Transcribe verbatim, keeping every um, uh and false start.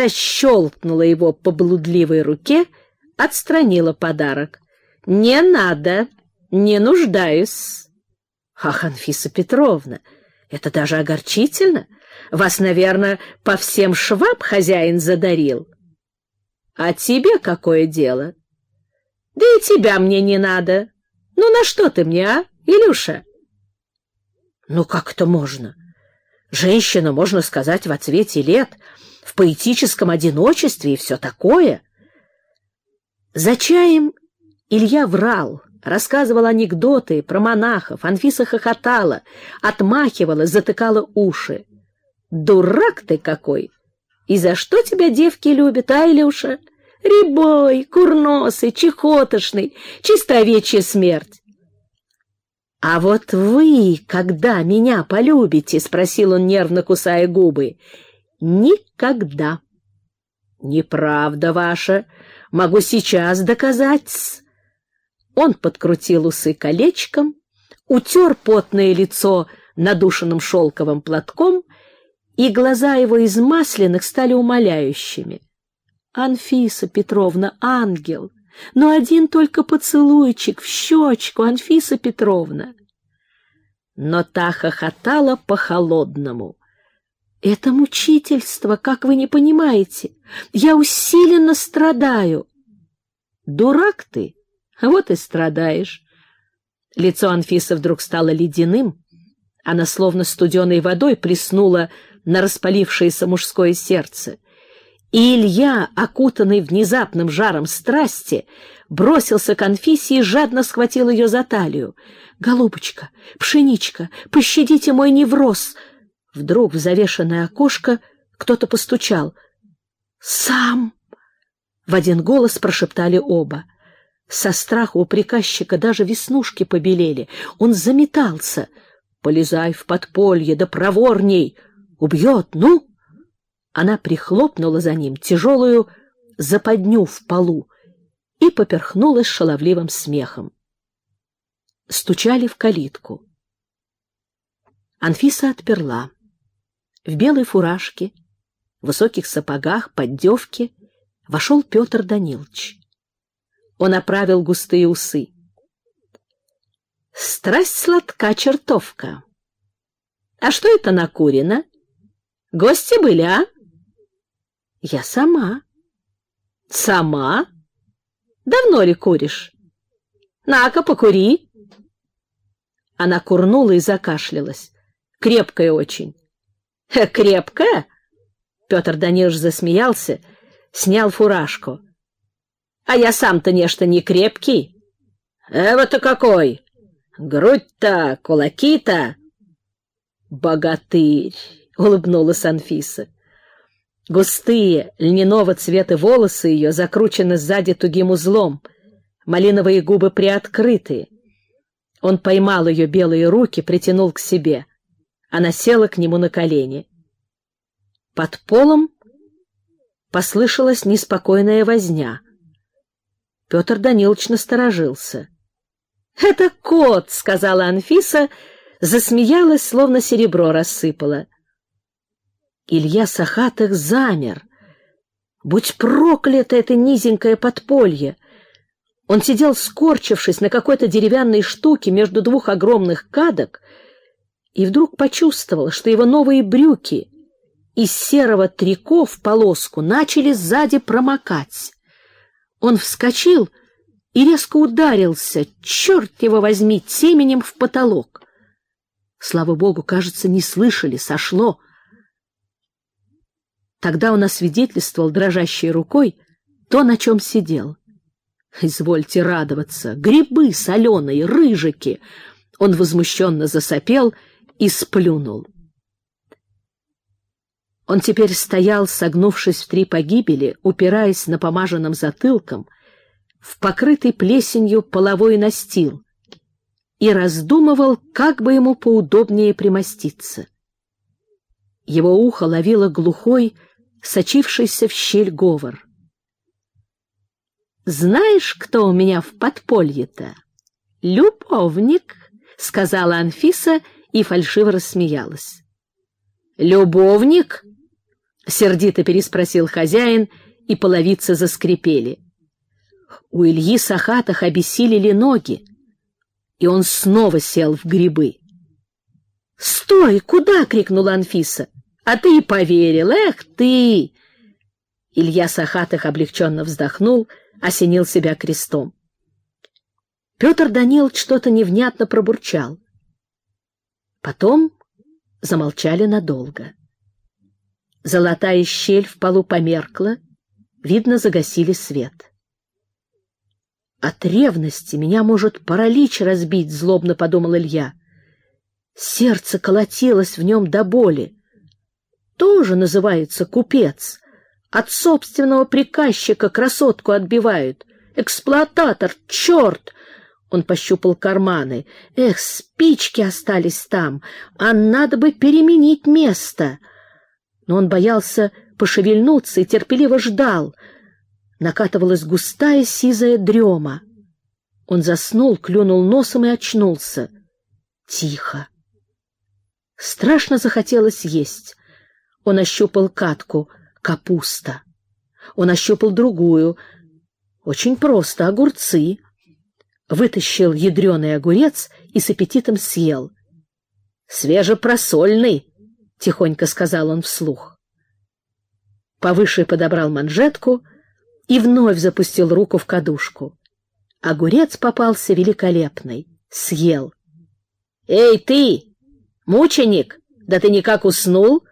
Та щелкнула его по блудливой руке, отстранила подарок. «Не надо, не нуждаюсь». «Ах, Анфиса Петровна, это даже огорчительно. Вас, наверное, по всем швам хозяин задарил». «А тебе какое дело?» «Да и тебя мне не надо. Ну, на что ты мне, а, Илюша?» «Ну, как это можно? Женщина, можно сказать, во цвете лет, в поэтическом одиночестве и все такое». За чаем Илья врал, рассказывал анекдоты про монахов. Анфиса хохотала, отмахивалась, затыкала уши. «Дурак ты какой! И за что тебя девки любят, а, Илюша? Рябой, курносый, чехотошный, чисто овечья смерть». «А вот вы, когда меня полюбите?» — спросил он, нервно кусая губы. «Никогда». «Неправда ваша. Могу сейчас доказать». Он подкрутил усы колечком, утер потное лицо надушенным шелковым платком, и глаза его из масляных стали умоляющими. «Анфиса Петровна, ангел! Но один только поцелуйчик в щечку, Анфиса Петровна!» Но та хохотала по-холодному. «Это мучительство, как вы не понимаете. Я усиленно страдаю». «Дурак ты, вот и страдаешь». Лицо Анфисы вдруг стало ледяным. Она словно студеной водой плеснула на распалившееся мужское сердце. И Илья, окутанный внезапным жаром страсти, бросился к Анфисе и жадно схватил ее за талию. «Голубочка, пшеничка, пощадите мой невроз!» Вдруг в завешенное окошко кто-то постучал. «Сам!» — в один голос прошептали оба. Со страха у приказчика даже веснушки побелели. Он заметался. «Полезай в подполье, да проворней! Убьет, ну!» Она прихлопнула за ним тяжелую западню в полу и поперхнулась шаловливым смехом. Стучали в калитку. Анфиса отперла. В белой фуражке, в высоких сапогах, поддевке вошел Петр Данилович. Он оправил густые усы. «Страсть сладка, чертовка! А что это накурено? Гости были, а?» «Я сама». «Сама? Давно ли куришь? На-ка, покури». Она курнула и закашлялась. «Крепкая очень». «Крепкая?» Петр Данилович засмеялся, снял фуражку. «А я сам-то нечто не крепкий». «Эво-то какой! Грудь-то, кулаки-то!» «Богатырь!» — улыбнулась Анфиса. Густые, льняного цвета волосы ее закручены сзади тугим узлом, малиновые губы приоткрыты. Он поймал ее белые руки, притянул к себе. Она села к нему на колени. Под полом послышалась неспокойная возня. Петр Данилович насторожился. «Это кот!» — сказала Анфиса, засмеялась, словно серебро рассыпала. Илья Сахатых замер. Будь проклято это низенькое подполье! Он сидел, скорчившись на какой-то деревянной штуке между двух огромных кадок, и вдруг почувствовал, что его новые брюки из серого трико в полоску начали сзади промокать. Он вскочил и резко ударился, черт его возьми, теменем в потолок. Слава богу, кажется, не слышали, сошло. Тогда он освидетельствовал дрожащей рукой то, на чем сидел. Извольте радоваться, грибы соленые, рыжики. Он возмущенно засопел и сплюнул. Он теперь стоял, согнувшись в три погибели, упираясь напомаженным затылком в покрытый плесенью половой настил, и раздумывал, как бы ему поудобнее примоститься. Его ухо ловило глухой, сочившийся в щель говор. «Знаешь, кто у меня в подполье-то? Любовник», — сказала Анфиса и фальшиво рассмеялась. «Любовник?» — сердито переспросил хозяин, и половицы заскрипели. У Ильи Сахатых обессилели ноги, и он снова сел в грибы. «Стой! Куда?» — крикнула Анфиса. «А ты и поверил! Эх ты!» Илья Сахатых облегченно вздохнул, осенил себя крестом. Петр Данилович что-то невнятно пробурчал. Потом замолчали надолго. Золотая щель в полу померкла, видно, загасили свет. «От ревности меня может паралич разбить», — злобно подумал Илья. Сердце колотилось в нем до боли. Тоже называется купец. От собственного приказчика красотку отбивают. Эксплуататор, черт! Он пощупал карманы. Эх, спички остались там, а надо бы переменить место. Но он боялся пошевельнуться и терпеливо ждал. Накатывалась густая сизая дрема. Он заснул, клюнул носом и очнулся. Тихо. Страшно захотелось есть. Он ощупал катку. Капуста. Он ощупал другую. Очень просто. Огурцы. Вытащил ядреный огурец и с аппетитом съел. «Свежепросольный», — тихонько сказал он вслух. Повыше подобрал манжетку и вновь запустил руку в кадушку. Огурец попался великолепный. Съел. «Эй, ты, мученик, да ты никак уснул?»